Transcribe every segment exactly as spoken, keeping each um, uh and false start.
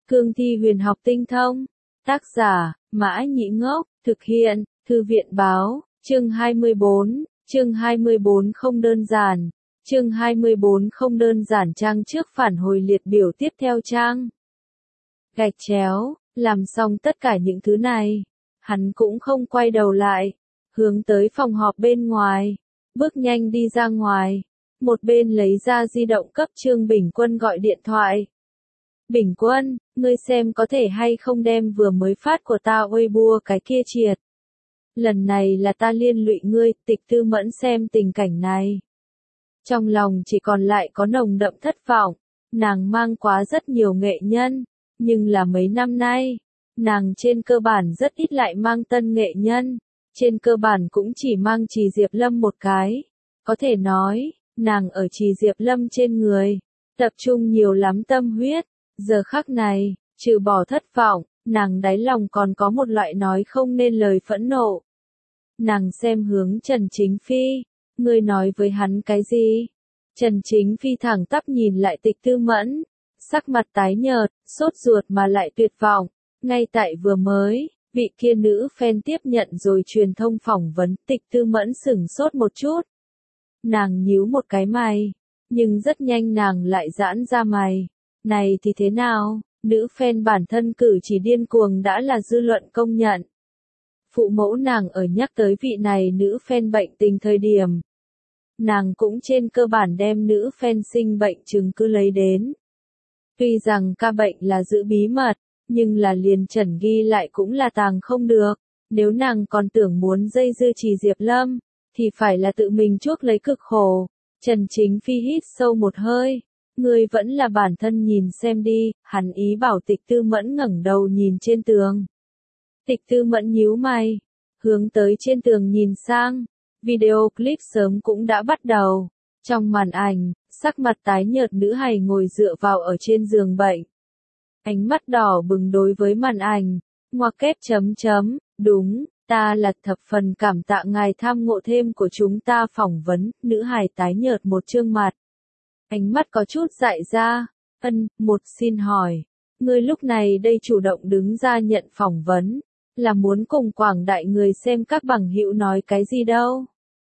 Cương thi huyền học tinh thông. Tác giả, Mã Nhĩ Ngốc, thực hiện, Thư viện Báo, chương hai mươi bốn, chương hai mươi bốn không đơn giản, chương hai mươi bốn không đơn giản trang trước phản hồi liệt biểu tiếp theo trang. Gạch chéo, làm xong tất cả những thứ này, hắn cũng không quay đầu lại, hướng tới phòng họp bên ngoài, bước nhanh đi ra ngoài, một bên lấy ra di động cấp Trương Bình Quân gọi điện thoại. Bình Quân, ngươi xem có thể hay không đem vừa mới phát của ta Weibo cái kia triệt. Lần này là ta liên lụy ngươi, Tịch Tư Mẫn xem tình cảnh này. Trong lòng chỉ còn lại có nồng đậm thất vọng, nàng mang quá rất nhiều nghệ nhân, nhưng là mấy năm nay, nàng trên cơ bản rất ít lại mang tân nghệ nhân, trên cơ bản cũng chỉ mang Trì Diệp Lâm một cái. Có thể nói, nàng ở Trì Diệp Lâm trên người, tập trung nhiều lắm tâm huyết. Giờ khắc này, trừ bỏ thất vọng, nàng đáy lòng còn có một loại nói không nên lời phẫn nộ. Nàng xem hướng Trần Chính Phi, ngươi nói với hắn cái gì? Trần Chính Phi thẳng tắp nhìn lại Tịch Tư Mẫn, sắc mặt tái nhợt, sốt ruột mà lại tuyệt vọng. Ngay tại vừa mới, vị kia nữ fan tiếp nhận rồi truyền thông phỏng vấn, Tịch Tư Mẫn sửng sốt một chút. Nàng nhíu một cái mày, nhưng rất nhanh nàng lại giãn ra mày. Này thì thế nào, nữ fan bản thân cử chỉ điên cuồng đã là dư luận công nhận. Phụ mẫu nàng ở nhắc tới vị này nữ fan bệnh tình thời điểm. Nàng cũng trên cơ bản đem nữ fan sinh bệnh chứng cứ lấy đến. Tuy rằng ca bệnh là giữ bí mật, nhưng là liền trần ghi lại cũng là tàng không được. Nếu nàng còn tưởng muốn dây dưa Trì Diệp Lâm, thì phải là tự mình chuốc lấy cực khổ. Trần Chính Phi hít sâu một hơi. Ngươi vẫn là bản thân nhìn xem đi, hắn ý bảo Tịch Tư Mẫn ngẩng đầu nhìn trên tường. Tịch Tư Mẫn nhíu mày, hướng tới trên tường nhìn sang, video clip sớm cũng đã bắt đầu. Trong màn ảnh, sắc mặt tái nhợt nữ hài ngồi dựa vào ở trên giường bệnh. Ánh mắt đỏ bừng đối với màn ảnh, ngoặc kép chấm chấm, đúng, ta là thập phần cảm tạ ngài tham ngộ thêm của chúng ta phỏng vấn, nữ hài tái nhợt một trương mặt. Ánh mắt có chút dại ra, ân, một xin hỏi, ngươi lúc này đây chủ động đứng ra nhận phỏng vấn, là muốn cùng quảng đại người xem các bằng hữu nói cái gì đâu.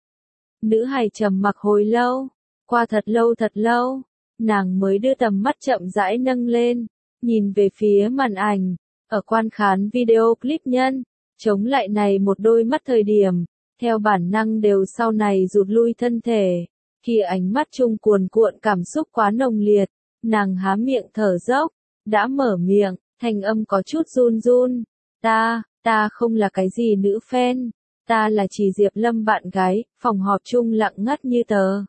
Nữ hài trầm mặc hồi lâu, qua thật lâu thật lâu, nàng mới đưa tầm mắt chậm rãi nâng lên, nhìn về phía màn ảnh, ở quan khán video clip nhân, chống lại này một đôi mắt thời điểm, theo bản năng đều sau này rụt lui thân thể. Khi ánh mắt chung cuồn cuộn cảm xúc quá nồng liệt, nàng há miệng thở dốc, đã mở miệng, thanh âm có chút run run. Ta, ta không là cái gì nữ fan, ta là Trì Diệp Lâm bạn gái, phòng họp chung lặng ngắt như tờ.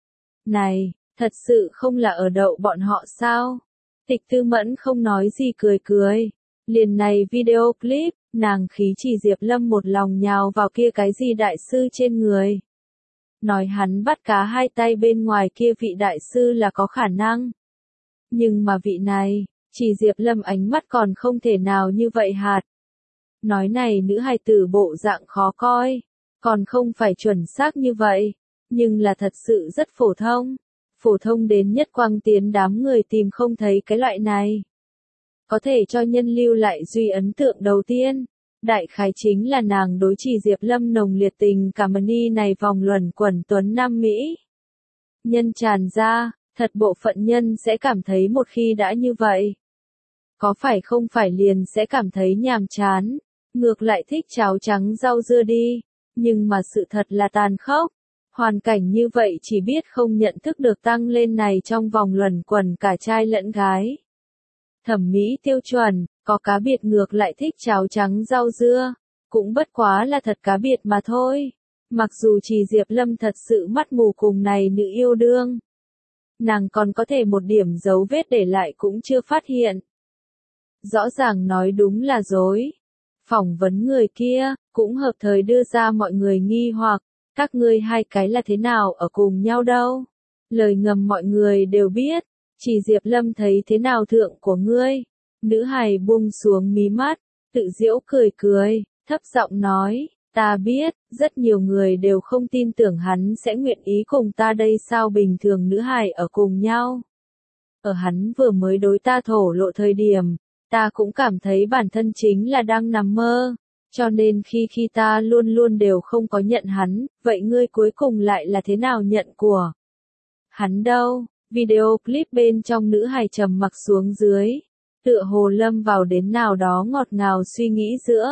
Này, thật sự không là ở đậu bọn họ sao? Tịch Tư Mẫn không nói gì cười cười. Liền này video clip, nàng khí Trì Diệp Lâm một lòng nhào vào kia cái gì đại sư trên người. Nói hắn bắt cá hai tay bên ngoài kia vị đại sư là có khả năng. Nhưng mà vị này, Trì Diệp Lâm ánh mắt còn không thể nào như vậy hạt. Nói này nữ hài tử bộ dạng khó coi, còn không phải chuẩn xác như vậy, nhưng là thật sự rất phổ thông. Phổ thông đến nhất quang tiến đám người tìm không thấy cái loại này. Có thể cho nhân lưu lại duy ấn tượng đầu tiên. Đại khái chính là nàng đối Trì Diệp Lâm nồng liệt tình cảm ni này vòng luẩn quẩn tuấn Nam Mỹ. Nhân tràn ra, thật bộ phận nhân sẽ cảm thấy một khi đã như vậy. Có phải không phải liền sẽ cảm thấy nhàm chán, ngược lại thích cháo trắng rau dưa đi, nhưng mà sự thật là tàn khốc. Hoàn cảnh như vậy chỉ biết không nhận thức được tăng lên này trong vòng luẩn quẩn cả trai lẫn gái. Thẩm mỹ tiêu chuẩn, có cá biệt ngược lại thích cháo trắng rau dưa, cũng bất quá là thật cá biệt mà thôi. Mặc dù Trì Diệp Lâm thật sự mắt mù cùng này nữ yêu đương, nàng còn có thể một điểm dấu vết để lại cũng chưa phát hiện. Rõ ràng nói đúng là dối. Phỏng vấn người kia, cũng hợp thời đưa ra mọi người nghi hoặc, các ngươi hai cái là thế nào ở cùng nhau đâu. Lời ngầm mọi người đều biết, Trì Diệp Lâm thấy thế nào thượng của ngươi. Nữ hài buông xuống mí mắt, tự giễu cười cười, thấp giọng nói, ta biết, rất nhiều người đều không tin tưởng hắn sẽ nguyện ý cùng ta đây sao bình thường nữ hài ở cùng nhau. Ở hắn vừa mới đối ta thổ lộ thời điểm, Ta cũng cảm thấy bản thân chính là đang nằm mơ, cho nên khi khi ta luôn luôn đều không có nhận hắn, vậy ngươi cuối cùng lại là thế nào nhận của hắn đâu? Video clip bên trong nữ hài trầm mặc xuống dưới, tựa hồ lâm vào đến nào đó ngọt ngào suy nghĩ giữa.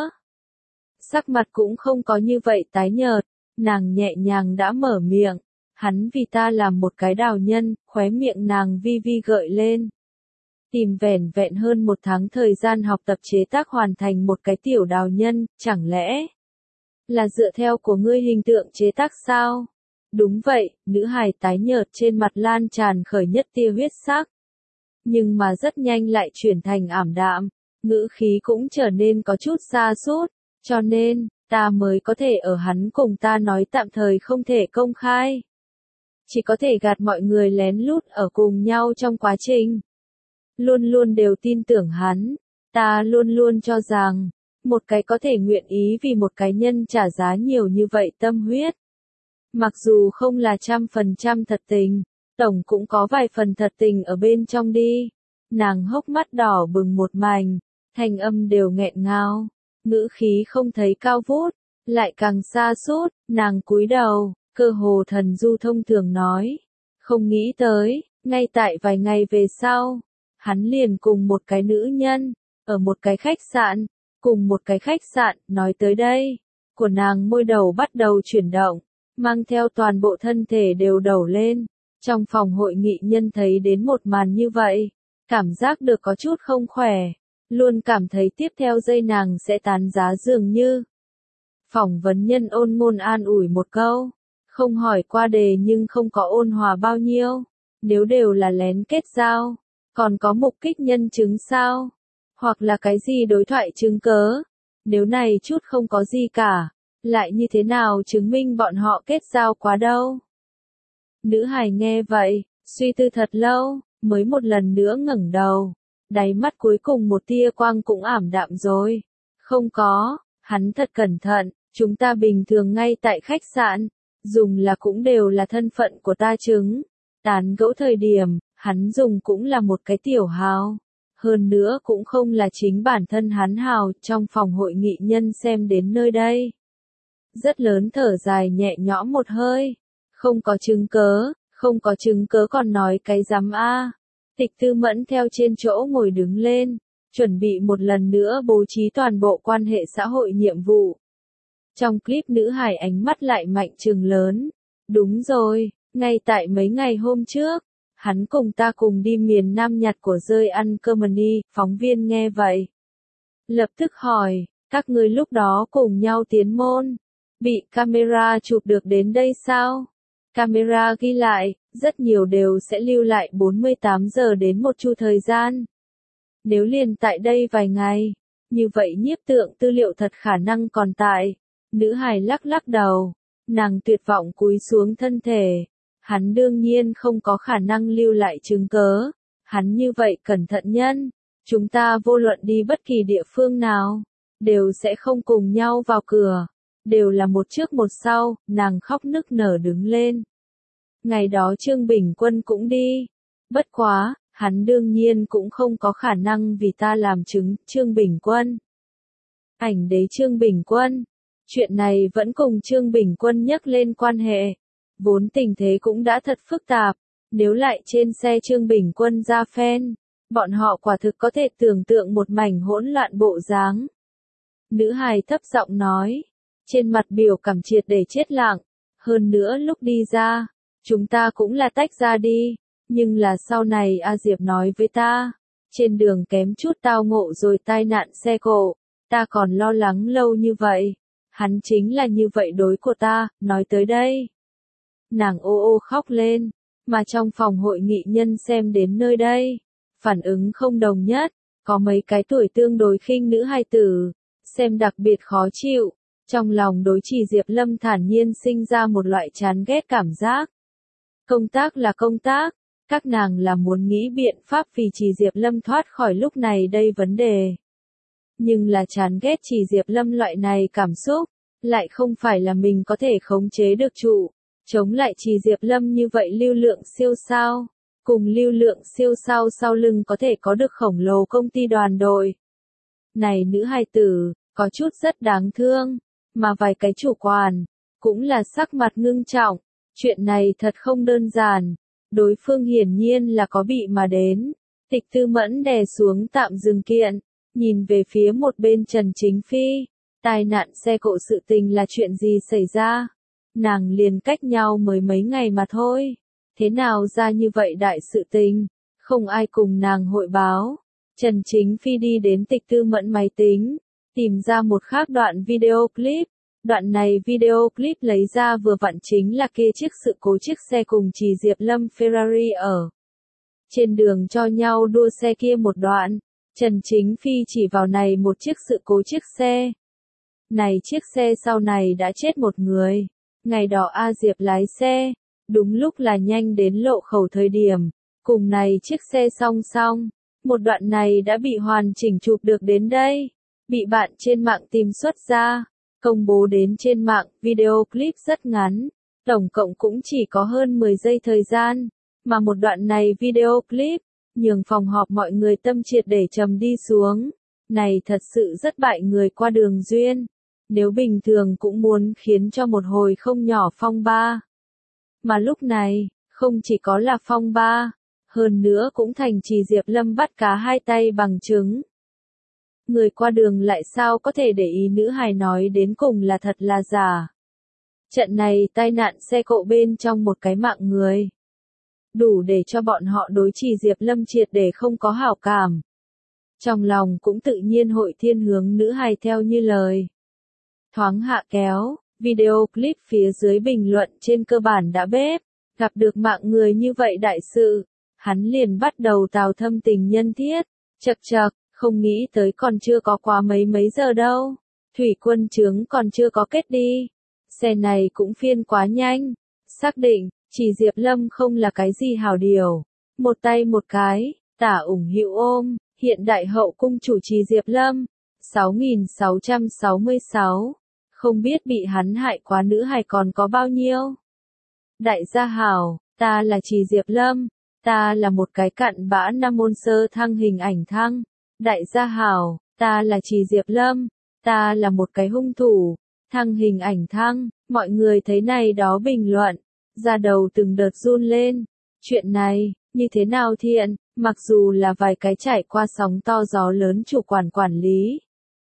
Sắc mặt cũng không có như vậy tái nhợt, nàng nhẹ nhàng đã mở miệng, hắn vì ta làm một cái đào nhân, khóe miệng nàng vi vi gợi lên. Tìm vẻn vẹn hơn một tháng thời gian học tập chế tác hoàn thành một cái tiểu đào nhân, chẳng lẽ là dựa theo của ngươi hình tượng chế tác sao? Đúng vậy, nữ hài tái nhợt trên mặt lan tràn khởi nhất tia huyết sắc. Nhưng mà rất nhanh lại chuyển thành ảm đạm, ngữ khí cũng trở nên có chút xa sút, cho nên, ta mới có thể ở hắn cùng ta nói tạm thời không thể công khai. Chỉ có thể gạt mọi người lén lút ở cùng nhau trong quá trình. Luôn luôn đều tin tưởng hắn, ta luôn luôn cho rằng, một cái có thể nguyện ý vì một cái nhân trả giá nhiều như vậy tâm huyết. Mặc dù không là trăm phần trăm thật tình, tổng cũng có vài phần thật tình ở bên trong đi. Nàng hốc mắt đỏ bừng một mảnh, thanh âm đều nghẹn ngào, ngữ khí không thấy cao vút, lại càng xa sút, nàng cúi đầu, cơ hồ thần du thông thường nói. Không nghĩ tới, ngay tại vài ngày về sau, hắn liền cùng một cái nữ nhân, ở một cái khách sạn, cùng một cái khách sạn, nói tới đây, của nàng môi đầu bắt đầu chuyển động, mang theo toàn bộ thân thể đều đổ lên. Trong phòng hội nghị nhân thấy đến một màn như vậy, cảm giác được có chút không khỏe, luôn cảm thấy tiếp theo giây nàng sẽ tán giá dường như. Phỏng vấn nhân ôn ngôn an ủi một câu, không hỏi qua đề nhưng không có ôn hòa bao nhiêu, nếu đều là lén kết giao, còn có mục kích nhân chứng sao? Hoặc là cái gì đối thoại chứng cớ? Nếu này chút không có gì cả, lại như thế nào chứng minh bọn họ kết giao quá đâu? Nữ hài nghe vậy, suy tư thật lâu, mới một lần nữa ngẩng đầu, đáy mắt cuối cùng một tia quang cũng ảm đạm rồi. Không có, hắn thật cẩn thận, chúng ta bình thường ngay tại khách sạn, dùng là cũng đều là thân phận của ta chứng. Tán gẫu thời điểm, hắn dùng cũng là một cái tiểu hào. Hơn nữa cũng không là chính bản thân hắn hào, trong phòng hội nghị nhân xem đến nơi đây. Rất lớn thở dài nhẹ nhõm một hơi. Không có chứng cớ, không có chứng cớ còn nói cái dám a. Tịch Tư Mẫn theo trên chỗ ngồi đứng lên, chuẩn bị một lần nữa bố trí toàn bộ quan hệ xã hội nhiệm vụ. Trong clip nữ hài ánh mắt lại mạnh trừng lớn. Đúng rồi, ngay tại mấy ngày hôm trước, hắn cùng ta cùng đi miền Nam nhặt của rơi ăn cơm đi, phóng viên nghe vậy. Lập tức hỏi, các ngươi lúc đó cùng nhau tiến môn, bị camera chụp được đến đây sao? Camera ghi lại, rất nhiều đều sẽ lưu lại bốn mươi tám giờ đến một chu thời gian. Nếu liền tại đây vài ngày, như vậy nhiếp tượng tư liệu thật khả năng còn tại. Nữ hài lắc lắc đầu, nàng tuyệt vọng cúi xuống thân thể. Hắn đương nhiên không có khả năng lưu lại chứng cớ. Hắn như vậy cẩn thận nhân, chúng ta vô luận đi bất kỳ địa phương nào, đều sẽ không cùng nhau vào cửa. Đều là một trước một sau, nàng khóc nức nở đứng lên. Ngày đó Trương Bình Quân cũng đi. Bất quá, hắn đương nhiên cũng không có khả năng vì ta làm chứng, Trương Bình Quân. Ảnh đế Trương Bình Quân. Chuyện này vẫn cùng Trương Bình Quân nhắc lên quan hệ. Vốn tình thế cũng đã thật phức tạp. Nếu lại trên xe Trương Bình Quân ra phen, bọn họ quả thực có thể tưởng tượng một mảnh hỗn loạn bộ dáng. Nữ hài thấp giọng nói. Trên mặt biểu cảm triệt để chết lặng. Hơn nữa lúc đi ra, chúng ta cũng là tách ra đi. Nhưng là sau này A Diệp nói với ta, trên đường kém chút tao ngộ rồi tai nạn xe cộ, ta còn lo lắng lâu như vậy. Hắn chính là như vậy đối của ta, nói tới đây. Nàng ô ô khóc lên, mà trong phòng hội nghị nhân xem đến nơi đây. Phản ứng không đồng nhất, có mấy cái tuổi tương đối khinh nữ hài tử, xem đặc biệt khó chịu. Trong lòng đối Chỉ Diệp Lâm thản nhiên sinh ra một loại chán ghét cảm giác. Công tác là công tác, các nàng là muốn nghĩ biện pháp vì Chỉ Diệp Lâm thoát khỏi lúc này đây vấn đề. Nhưng là chán ghét Chỉ Diệp Lâm loại này cảm xúc, lại không phải là mình có thể khống chế được trụ. Chống lại Chỉ Diệp Lâm như vậy lưu lượng siêu sao. cùng lưu lượng siêu sao sau lưng có thể có được khổng lồ công ty đoàn đội. Này nữ hài tử, có chút rất đáng thương, mà vài cái chủ quản, cũng là sắc mặt ngưng trọng, chuyện này thật không đơn giản, đối phương hiển nhiên là có bị mà đến. Tịch Tư Mẫn đè xuống tạm dừng kiện, nhìn về phía một bên Trần Chính Phi, tai nạn xe cộ sự tình là chuyện gì xảy ra? Nàng liền cách nhau mới mấy ngày mà thôi, thế nào ra như vậy đại sự tình, không ai cùng nàng hội báo. Trần Chính Phi đi đến Tịch Tư Mẫn máy tính, tìm ra một khác đoạn video clip. Đoạn này video clip lấy ra vừa vặn chính là kia chiếc sự cố chiếc xe cùng Trì Diệp Lâm Ferrari ở trên đường cho nhau đua xe kia một đoạn. Trần Chính Phi chỉ vào này một chiếc sự cố chiếc xe. Này chiếc xe sau này đã chết một người. Ngày đó A Diệp lái xe, đúng lúc là nhanh đến lộ khẩu thời điểm, cùng này chiếc xe song song. Một đoạn này đã bị hoàn chỉnh chụp được đến đây, bị bạn trên mạng tìm xuất ra, công bố đến trên mạng. Video clip rất ngắn, tổng cộng cũng chỉ có hơn mười giây thời gian, mà một đoạn này video clip, nhường phòng họp mọi người tâm triệt để trầm đi xuống. Này thật sự rất bại người qua đường duyên, nếu bình thường cũng muốn khiến cho một hồi không nhỏ phong ba. Mà lúc này, không chỉ có là phong ba, hơn nữa cũng thành Trì Diệp Lâm bắt cá hai tay bằng chứng. Người qua đường lại sao có thể để ý nữ hài nói đến cùng là thật là giả. Trận này tai nạn xe cộ bên trong một cái mạng người, đủ để cho bọn họ đối Trì Diệp Lâm triệt để không có hảo cảm. Trong lòng cũng tự nhiên hội thiên hướng nữ hài theo như lời. Thoáng hạ kéo, video clip phía dưới bình luận trên cơ bản đã bếp, gặp được mạng người như vậy đại sự, hắn liền bắt đầu tào thâm tình nhân thiết, chậc chậc, không nghĩ tới còn chưa có quá mấy mấy giờ đâu, thủy quân trướng còn chưa có kết đi, xe này cũng phiên quá nhanh, xác định, Trì Diệp Lâm không là cái gì hảo điều, một tay một cái, tả ủng hữu ôm, hiện đại hậu cung chủ Trì Diệp Lâm, sáu nghìn sáu trăm sáu mươi sáu, không biết bị hắn hại quá nữ hài còn có bao nhiêu. Đại gia hảo, ta là Trì Diệp Lâm, ta là một cái cặn bã nam môn sơ thăng hình ảnh thăng. Đại gia hảo, ta là Trì Diệp Lâm, ta là một cái hung thủ, thăng hình ảnh thăng. Mọi người thấy này đó bình luận, da đầu từng đợt run lên. Chuyện này, như thế nào thiện, mặc dù là vài cái trải qua sóng to gió lớn chủ quản quản lý.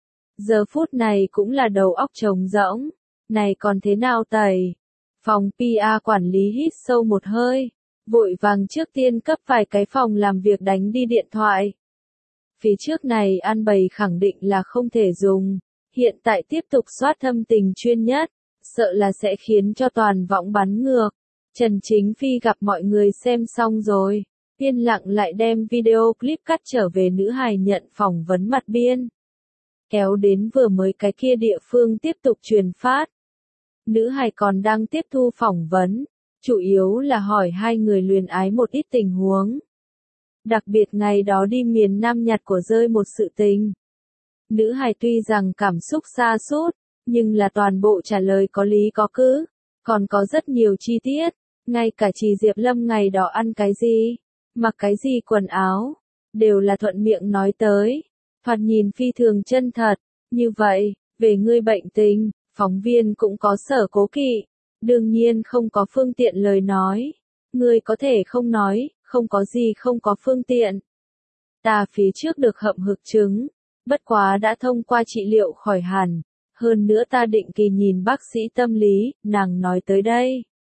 Giờ phút này cũng là đầu óc trống rỗng, này còn thế nào tẩy. Phòng pê e quản lý hít sâu một hơi, vội vàng trước tiên cấp vài cái phòng làm việc đánh đi điện thoại. Phía trước này an bày khẳng định là không thể dùng, hiện tại tiếp tục soát thâm tình chuyên nhất, sợ là sẽ khiến cho toàn võng bắn ngược. Trần Chính Phi gặp mọi người xem xong rồi, yên lặng lại đem video clip cắt trở về nữ hài nhận phỏng vấn mặt biên. Kéo đến vừa mới cái kia địa phương tiếp tục truyền phát. Nữ hài còn đang tiếp thu phỏng vấn, chủ yếu là hỏi hai người luyến ái một ít tình huống. Đặc biệt ngày đó đi miền Nam nhặt của rơi một sự tình. Nữ hài tuy rằng cảm xúc sa sút, nhưng là toàn bộ trả lời có lý có cứ, còn có rất nhiều chi tiết, ngay cả Trì Diệp Lâm ngày đó ăn cái gì, mặc cái gì quần áo, đều là thuận miệng nói tới, thoạt nhìn phi thường chân thật. Như vậy, về ngươi bệnh tình, phóng viên cũng có sở cố kỵ, đương nhiên không có phương tiện lời nói, ngươi có thể không nói, không có gì không có phương tiện. Ta phía trước được hậm hực chứng, bất quá đã thông qua trị liệu khỏi hẳn, hơn nữa ta định kỳ nhìn bác sĩ tâm lý, nàng nói tới đây.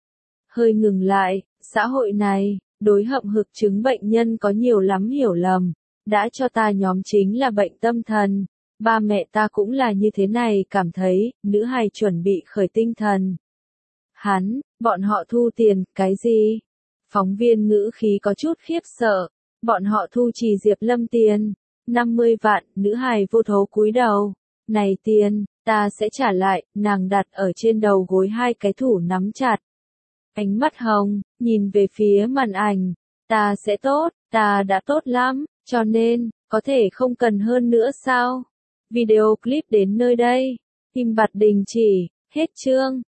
Hơi ngừng lại, xã hội này, đối hậm hực chứng bệnh nhân có nhiều lắm hiểu lầm, đã cho ta nhóm chính là bệnh tâm thần, ba mẹ ta cũng là như thế này cảm thấy, nữ hài chuẩn bị khởi tinh thần. Hắn, bọn họ thu tiền, cái gì? Phóng viên ngữ khí có chút khiếp sợ, bọn họ thu Trì Diệp Lâm tiền, năm mươi vạn, nữ hài vô thố cúi đầu, này tiền, ta sẽ trả lại, nàng đặt ở trên đầu gối hai cái thủ nắm chặt. Ánh mắt hồng, nhìn về phía màn ảnh, ta sẽ tốt, ta đã tốt lắm, cho nên, có thể không cần hơn nữa sao? Video clip đến nơi đây, im bặt đình chỉ, hết chương.